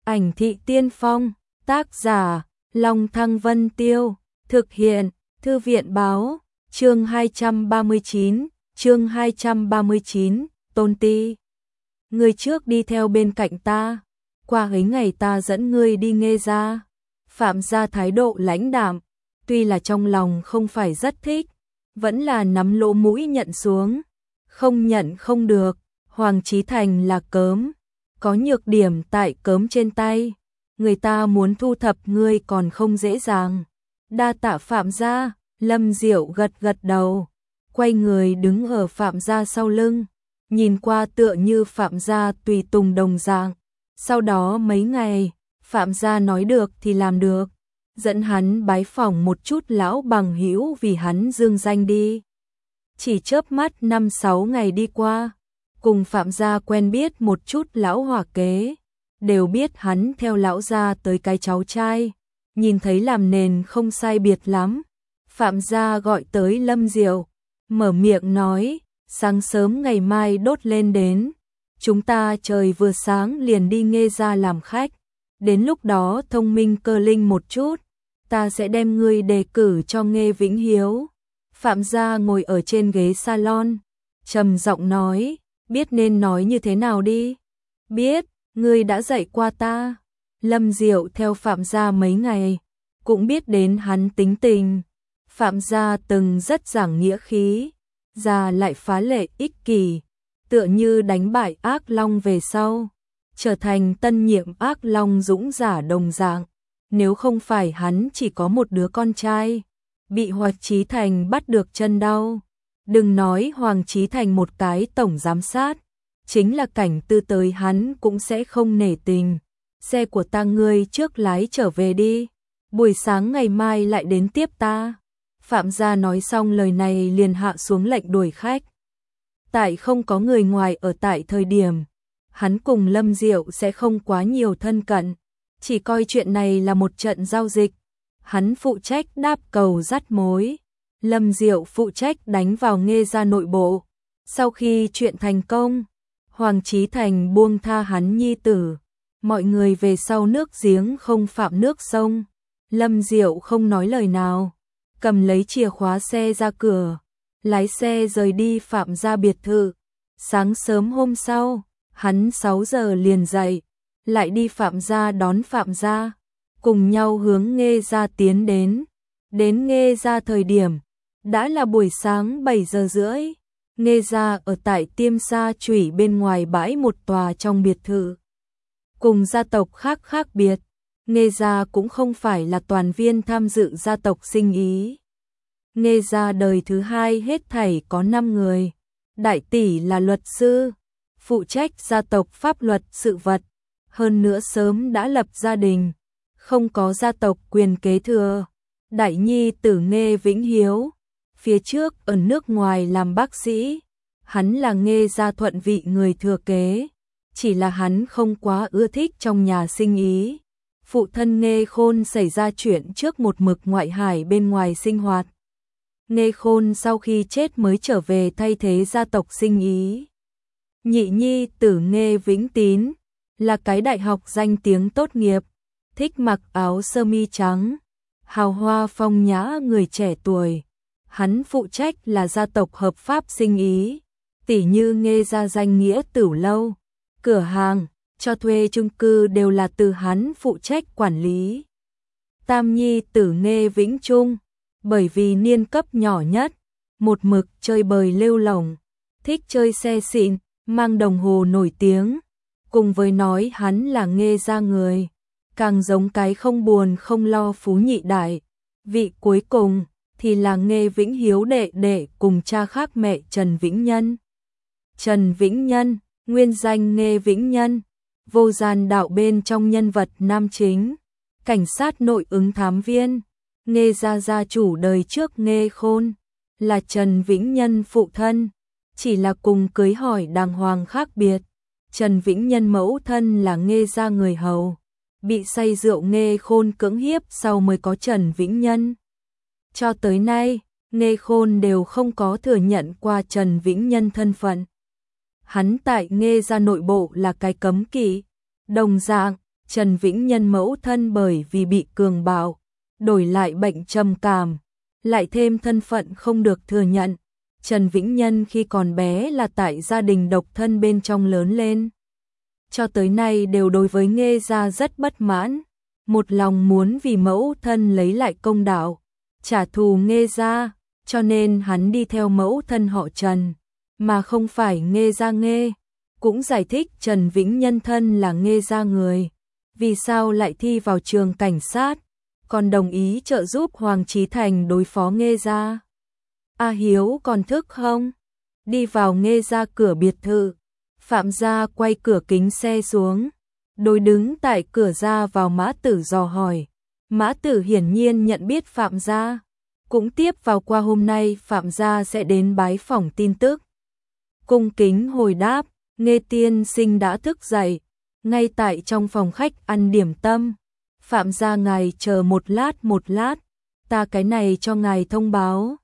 Ảnh thị tiên phong, tác giả, Long Thăng Vân Tiêu, thực hiện, Thư viện báo, chương 239, Tôn Ti. Ngươi trước đi theo bên cạnh ta, qua ấy ngày ta dẫn ngươi đi Nghê gia. Phạm gia thái độ lãnh đạm, tuy là trong lòng không phải rất thích, vẫn là nắm lỗ mũi nhận xuống, không nhận không được. Hoàng Chí Thành là cớm, có nhược điểm tại cớm trên tay, người ta muốn thu thập ngươi còn không dễ dàng. Đa tạ Phạm gia. Lâm Diệu gật gật đầu, quay người đứng ở Phạm gia sau lưng, nhìn qua tựa như Phạm gia tùy tùng đồng dạng. Sau đó mấy ngày, Phạm gia nói được thì làm được, dẫn hắn bái phỏng một chút lão bằng hữu vì hắn dương danh đi. Chỉ chớp mắt 5-6 ngày đi qua, cùng Phạm gia quen biết một chút lão hỏa kế, đều biết hắn theo lão gia tới cái cháu trai, nhìn thấy làm nền không sai biệt lắm. Phạm gia gọi tới Lâm Diệu, mở miệng nói, sáng sớm ngày mai đốt lên đến, chúng ta trời vừa sáng liền đi Nghê gia làm khách, đến lúc đó thông minh cơ linh một chút, ta sẽ đem ngươi đề cử cho Nghê Vĩnh Hiếu. Phạm gia ngồi ở trên ghế salon, trầm giọng nói, biết nên nói như thế nào đi. Biết, ngươi đã dạy qua ta. Lâm Diệu theo Phạm gia mấy ngày, cũng biết đến hắn tính tình. Phạm gia từng rất giảng nghĩa khí, già lại phá lệ ích kỷ, tựa như đánh bại Ác Long về sau, trở thành tân nhiệm Ác Long dũng giả đồng dạng. Nếu không phải hắn chỉ có một đứa con trai, bị Hoàng Chí Thành bắt được chân đau. Đừng nói Hoàng Chí Thành một cái tổng giám sát, chính là Cảnh Tư tới hắn cũng sẽ không nể tình. Xe của ta ngươi trước lái trở về đi, buổi sáng ngày mai lại đến tiếp ta. Phạm gia nói xong lời này liền hạ xuống lệnh đuổi khách. Tại không có người ngoài ở tại thời điểm, hắn cùng Lâm Diệu sẽ không quá nhiều thân cận, chỉ coi chuyện này là một trận giao dịch. Hắn phụ trách đáp cầu dắt mối, Lâm Diệu phụ trách đánh vào Nghê gia nội bộ. Sau khi chuyện thành công, Hoàng Chí Thành buông tha hắn nhi tử, mọi người về sau nước giếng không phạm nước sông. Lâm Diệu không nói lời nào, cầm lấy chìa khóa xe ra cửa, lái xe rời đi Phạm gia biệt thự. Sáng sớm hôm sau, hắn 6 giờ liền dậy, lại đi Phạm gia đón Phạm gia, cùng nhau hướng Nghê gia tiến đến. Đến Nghê gia thời điểm, đã là buổi sáng 7 giờ rưỡi. Nghê gia ở tại Tiêm Sa Chủy bên ngoài bãi một tòa trong biệt thự. Cùng gia tộc khác khác biệt, Nghê gia cũng không phải là toàn viên tham dự gia tộc sinh ý. Nghê gia đời thứ hai hết thảy có 5 người. Đại tỷ là luật sư, phụ trách gia tộc pháp luật sự vật, hơn nữa sớm đã lập gia đình, không có gia tộc quyền kế thừa. Đại nhi tử Nghê Vĩnh Hiếu, phía trước ở nước ngoài làm bác sĩ, hắn là Nghê gia thuận vị người thừa kế, chỉ là hắn không quá ưa thích trong nhà sinh ý. Phụ thân Nghê Khôn xảy ra chuyện trước một mực ngoại hải bên ngoài sinh hoạt. Nghê Khôn sau khi chết mới trở về thay thế gia tộc sinh ý. Nhị nhi tử Nghê Vĩnh Tín là cái đại học danh tiếng tốt nghiệp, thích mặc áo sơ mi trắng, hào hoa phong nhã người trẻ tuổi. Hắn phụ trách là gia tộc hợp pháp sinh ý, tỉ như Nghê gia danh nghĩa tửu lâu, cửa hàng, cho thuê chung cư đều là từ hắn phụ trách quản lý. Tam nhi tử Nghê Vĩnh Trung, bởi vì niên cấp nhỏ nhất, một mực chơi bời lêu lổng, thích chơi xe xịn, mang đồng hồ nổi tiếng, cùng với nói hắn là Nghê gia người, càng giống cái không buồn không lo phú nhị đại. Vị cuối cùng thì là Nghê Vĩnh Hiếu đệ đệ cùng cha khác mẹ Trần Vĩnh Nhân. Trần Vĩnh Nhân, nguyên danh Nghê Vĩnh Nhân, Vô Gian Đạo bên trong nhân vật nam chính, cảnh sát nội ứng thám viên. Nghê gia gia chủ đời trước Nghê Khôn là Trần Vĩnh Nhân phụ thân, chỉ là cùng cưới hỏi đàng hoàng khác biệt. Trần Vĩnh Nhân mẫu thân là Nghê gia người hầu, bị say rượu Nghê Khôn cưỡng hiếp sau mới có Trần Vĩnh Nhân. Cho tới nay, Nghê Khôn đều không có thừa nhận qua Trần Vĩnh Nhân thân phận. Hắn tại Nghê gia nội bộ là cái cấm kỵ. Đồng dạng, Trần Vĩnh Nhân mẫu thân bởi vì bị cường bạo, đổi lại bệnh trầm cảm, lại thêm thân phận không được thừa nhận. Trần Vĩnh Nhân khi còn bé là tại gia đình độc thân bên trong lớn lên. Cho tới nay đều đối với Nghê gia rất bất mãn, một lòng muốn vì mẫu thân lấy lại công đạo, trả thù Nghê gia, cho nên hắn đi theo mẫu thân họ Trần, mà không phải Nghê gia Nghê. Cũng giải thích Trần Vĩnh Nhân thân là Nghê gia người, vì sao lại thi vào trường cảnh sát, còn đồng ý trợ giúp Hoàng Chí Thành đối phó Nghê gia. A Hiếu còn thức không? Đi vào Nghê gia cửa biệt thự, Phạm gia quay cửa kính xe xuống, đối đứng tại cửa ra vào Mã Tử dò hỏi. Mã Tử hiển nhiên nhận biết Phạm gia, cũng tiếp vào qua hôm nay Phạm gia sẽ đến bái phỏng tin tức. Cung kính hồi đáp, Nghê tiên sinh đã thức dậy, ngay tại trong phòng khách ăn điểm tâm. Phạm gia ngài chờ một lát, ta cái này cho ngài thông báo.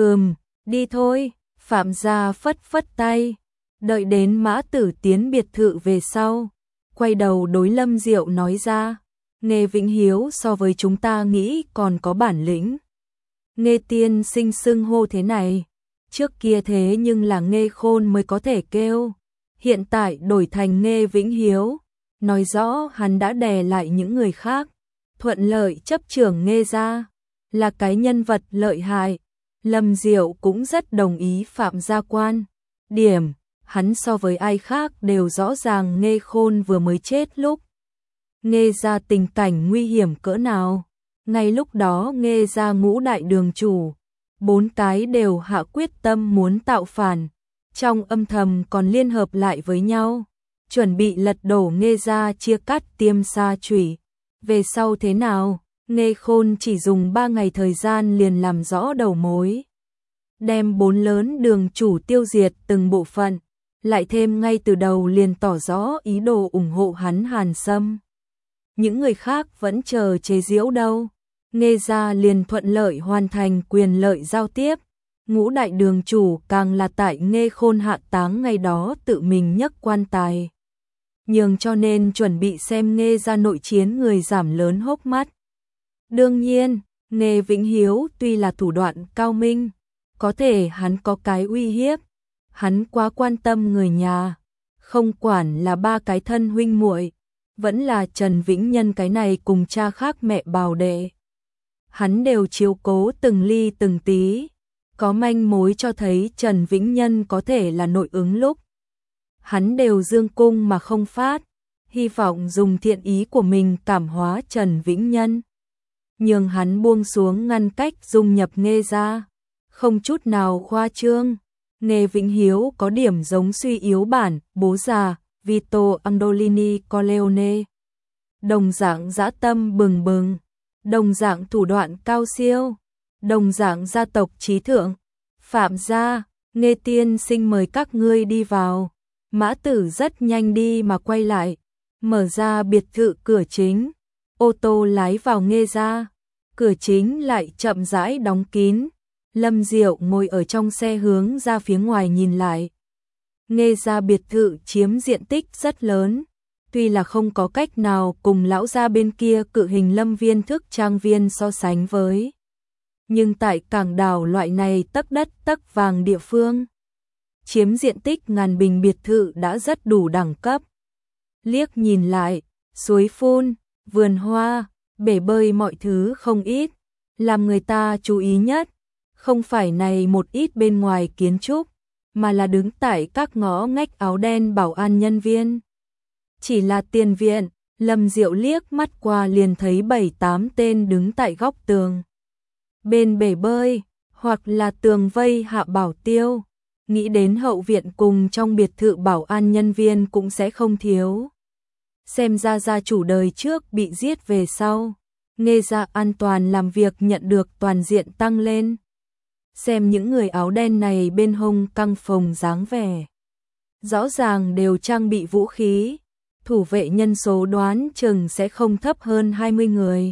Đi thôi, Phạm gia phất phất tay, đợi đến Mã Tử tiến biệt thự về sau, quay đầu đối Lâm Diệu nói ra, Nghê Vĩnh Hiếu so với chúng ta nghĩ còn có bản lĩnh. Nghê tiên sinh xưng hô thế này, trước kia thế nhưng là Nghê Khôn mới có thể kêu, hiện tại đổi thành Nghê Vĩnh Hiếu, nói rõ hắn đã đè lại những người khác, thuận lợi chấp trưởng Nghê gia, là cái nhân vật lợi hại. Lâm Diệu cũng rất đồng ý Phạm gia quan điểm, hắn so với ai khác đều rõ ràng Nghê Khôn vừa mới chết lúc Nghê gia tình cảnh nguy hiểm cỡ nào. Ngay lúc đó Nghê gia ngũ đại đường chủ, 4 cái đều hạ quyết tâm muốn tạo phản, trong âm thầm còn liên hợp lại với nhau, chuẩn bị lật đổ Nghê gia chia cắt Tiêm Sa Chủy. Về sau thế nào? Nghê Khôn chỉ dùng 3 ngày thời gian liền làm rõ đầu mối, đem 4 lớn đường chủ tiêu diệt từng bộ phận, lại thêm ngay từ đầu liền tỏ rõ ý đồ ủng hộ hắn Hàn Sâm. Những người khác vẫn chờ chế giễu đâu, Nghê gia liền thuận lợi hoàn thành quyền lợi giao tiếp, ngũ đại đường chủ càng là tại Nghê Khôn hạ táng ngày đó tự mình nhấc quan tài, nhường cho nên chuẩn bị xem Nghê gia nội chiến người giảm lớn hốc mắt. Đương nhiên, Nghê Vĩnh Hiếu tuy là thủ đoạn cao minh, có thể hắn có cái uy hiếp, hắn quá quan tâm người nhà, không quản là 3 cái thân huynh muội, vẫn là Trần Vĩnh Nhân cái này cùng cha khác mẹ bào đệ. Hắn đều chiếu cố từng ly từng tí, có manh mối cho thấy Trần Vĩnh Nhân có thể là nội ứng lúc. Hắn đều dương cung mà không phát, hy vọng dùng thiện ý của mình cảm hóa Trần Vĩnh Nhân, nhường hắn buông xuống ngăn cách dung nhập Nghê gia, không chút nào khoa trương. Nghê Vĩnh Hiếu có điểm giống suy yếu bản bố già Vito Andolini Corleone, đồng dạng dã tâm bừng bừng, đồng dạng thủ đoạn cao siêu, đồng dạng gia tộc trí thượng. Phạm gia, Nghê tiên sinh mời các ngươi đi vào. Mã Tử rất nhanh đi mà quay lại, mở ra biệt thự cửa chính, ô tô lái vào Nghê gia, cửa chính lại chậm rãi đóng kín. Lâm Diệu ngồi ở trong xe hướng ra phía ngoài nhìn lại. Nghê gia biệt thự chiếm diện tích rất lớn, tuy là không có cách nào cùng lão gia bên kia cự hình Lâm Viên thức trang viên so sánh với, nhưng tại cảng đảo loại này tấc đất tấc vàng địa phương, chiếm diện tích ngàn bình biệt thự đã rất đủ đẳng cấp. Liếc nhìn lại, suối phun, vườn hoa, bể bơi mọi thứ không ít, làm người ta chú ý nhất, không phải này một ít bên ngoài kiến trúc, mà là đứng tại các ngõ ngách áo đen bảo an nhân viên. Chỉ là tiền viện, Lâm Diệu liếc mắt qua liền thấy 7-8 tên đứng tại góc tường, bên bể bơi, hoặc là tường vây hạ bảo tiêu. Nghĩ đến hậu viện cùng trong biệt thự bảo an nhân viên cũng sẽ không thiếu. Xem ra gia chủ đời trước bị giết về sau, Nghê gia an toàn làm việc nhận được toàn diện tăng lên. Xem những người áo đen này bên hông căng phồng dáng vẻ, rõ ràng đều trang bị vũ khí, thủ vệ nhân số đoán chừng sẽ không thấp hơn 20 người.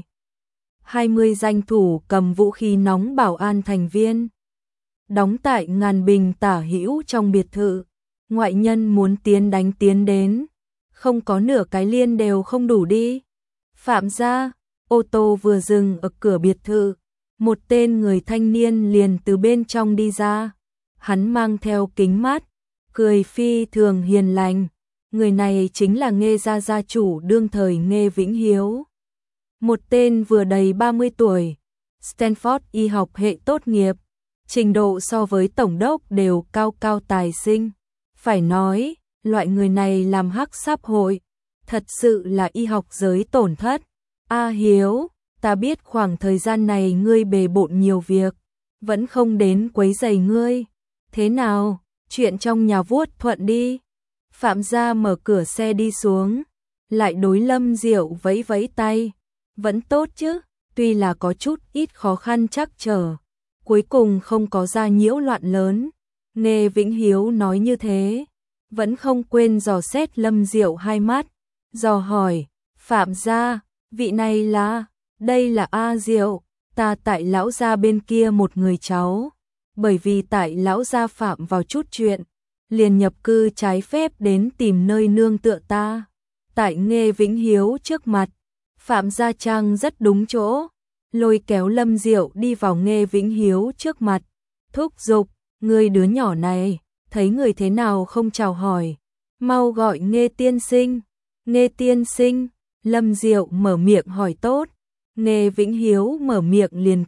20 danh thủ cầm vũ khí nóng bảo an thành viên, đóng tại ngàn bình tả hữu trong biệt thự. Ngoại nhân muốn tiến đánh tiến đến, không có nửa cái liên đều không đủ đi. Phạm gia, ô tô vừa dừng ở cửa biệt thự, một tên người thanh niên liền từ bên trong đi ra. Hắn mang theo kính mát, cười phi thường hiền lành. Người này chính là Nghê gia gia chủ đương thời Nghê Vĩnh Hiếu. Một tên vừa đầy 30 tuổi, Stanford y học hệ tốt nghiệp, trình độ so với tổng đốc đều cao cao tài sinh. Phải nói, loại người này làm hắc xã hội, thật sự là y học giới tổn thất. A Hiếu, ta biết khoảng thời gian này ngươi bề bộn nhiều việc, vẫn không đến quấy rầy ngươi. Thế nào, chuyện trong nhà vuốt thuận đi. Phạm gia mở cửa xe đi xuống, lại đối Lâm Diệu vẫy vẫy tay. Vẫn tốt chứ, tuy là có chút ít khó khăn trắc trở, cuối cùng không có ra nhiễu loạn lớn. Nghê Vĩnh Hiếu nói như thế, vẫn không quên dò xét Lâm Diệu hai mắt, dò hỏi, Phạm gia, vị này là, đây là A Diệu, ta tại lão gia bên kia một người cháu, bởi vì tại lão gia phạm vào chút chuyện, liền nhập cư trái phép đến tìm nơi nương tựa ta. Tại Nghê Vĩnh Hiếu trước mặt, Phạm Gia Trang rất đúng chỗ, lôi kéo Lâm Diệu đi vào Nghê Vĩnh Hiếu trước mặt, thúc giục, người đứa nhỏ này, thấy người thế nào không chào hỏi, mau gọi Nghê tiên sinh. Nghê tiên sinh, Lâm Diệu mở miệng hỏi tốt, Nghê Vĩnh Hiếu mở miệng liền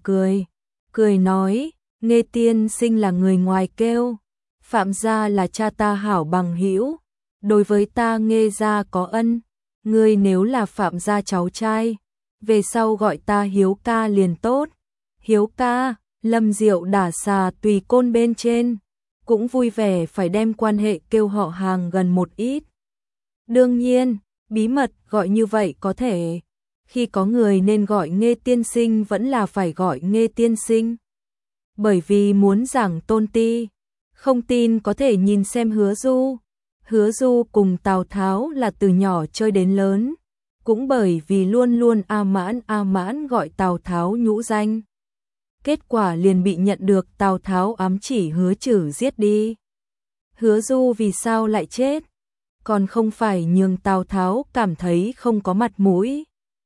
cười nói, Nghê tiên sinh là người ngoài kêu, Phạm gia là cha ta hảo bằng hữu, đối với ta Nghê gia có ân, ngươi nếu là Phạm gia cháu trai, về sau gọi ta Hiếu ca liền tốt. Hiếu ca, Lâm Diệu đả xà tùy côn bên trên, cũng vui vẻ phải đem quan hệ kêu họ hàng gần một ít. Đương nhiên, bí mật gọi như vậy có thể, khi có người nên gọi Nghê tiên sinh vẫn là phải gọi Nghê tiên sinh. Bởi vì muốn giảng tôn ti, không tin có thể nhìn xem Hứa Du. Hứa Du cùng Tào Tháo là từ nhỏ chơi đến lớn, cũng bởi vì luôn luôn A Mãn gọi Tào Tháo nhũ danh. Kết quả liền bị nhận được Tào Tháo ám chỉ Hứa Chử giết đi. Hứa Du vì sao lại chết? Còn không phải nhường Tào Tháo cảm thấy không có mặt mũi.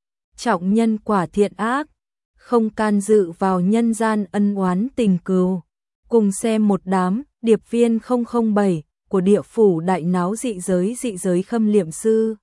Trọng nhân quả thiện ác, không can dự vào nhân gian ân oán tình cừu. Cùng xem một đám điệp viên 007 của địa phủ đại náo dị giới khâm liệm sư.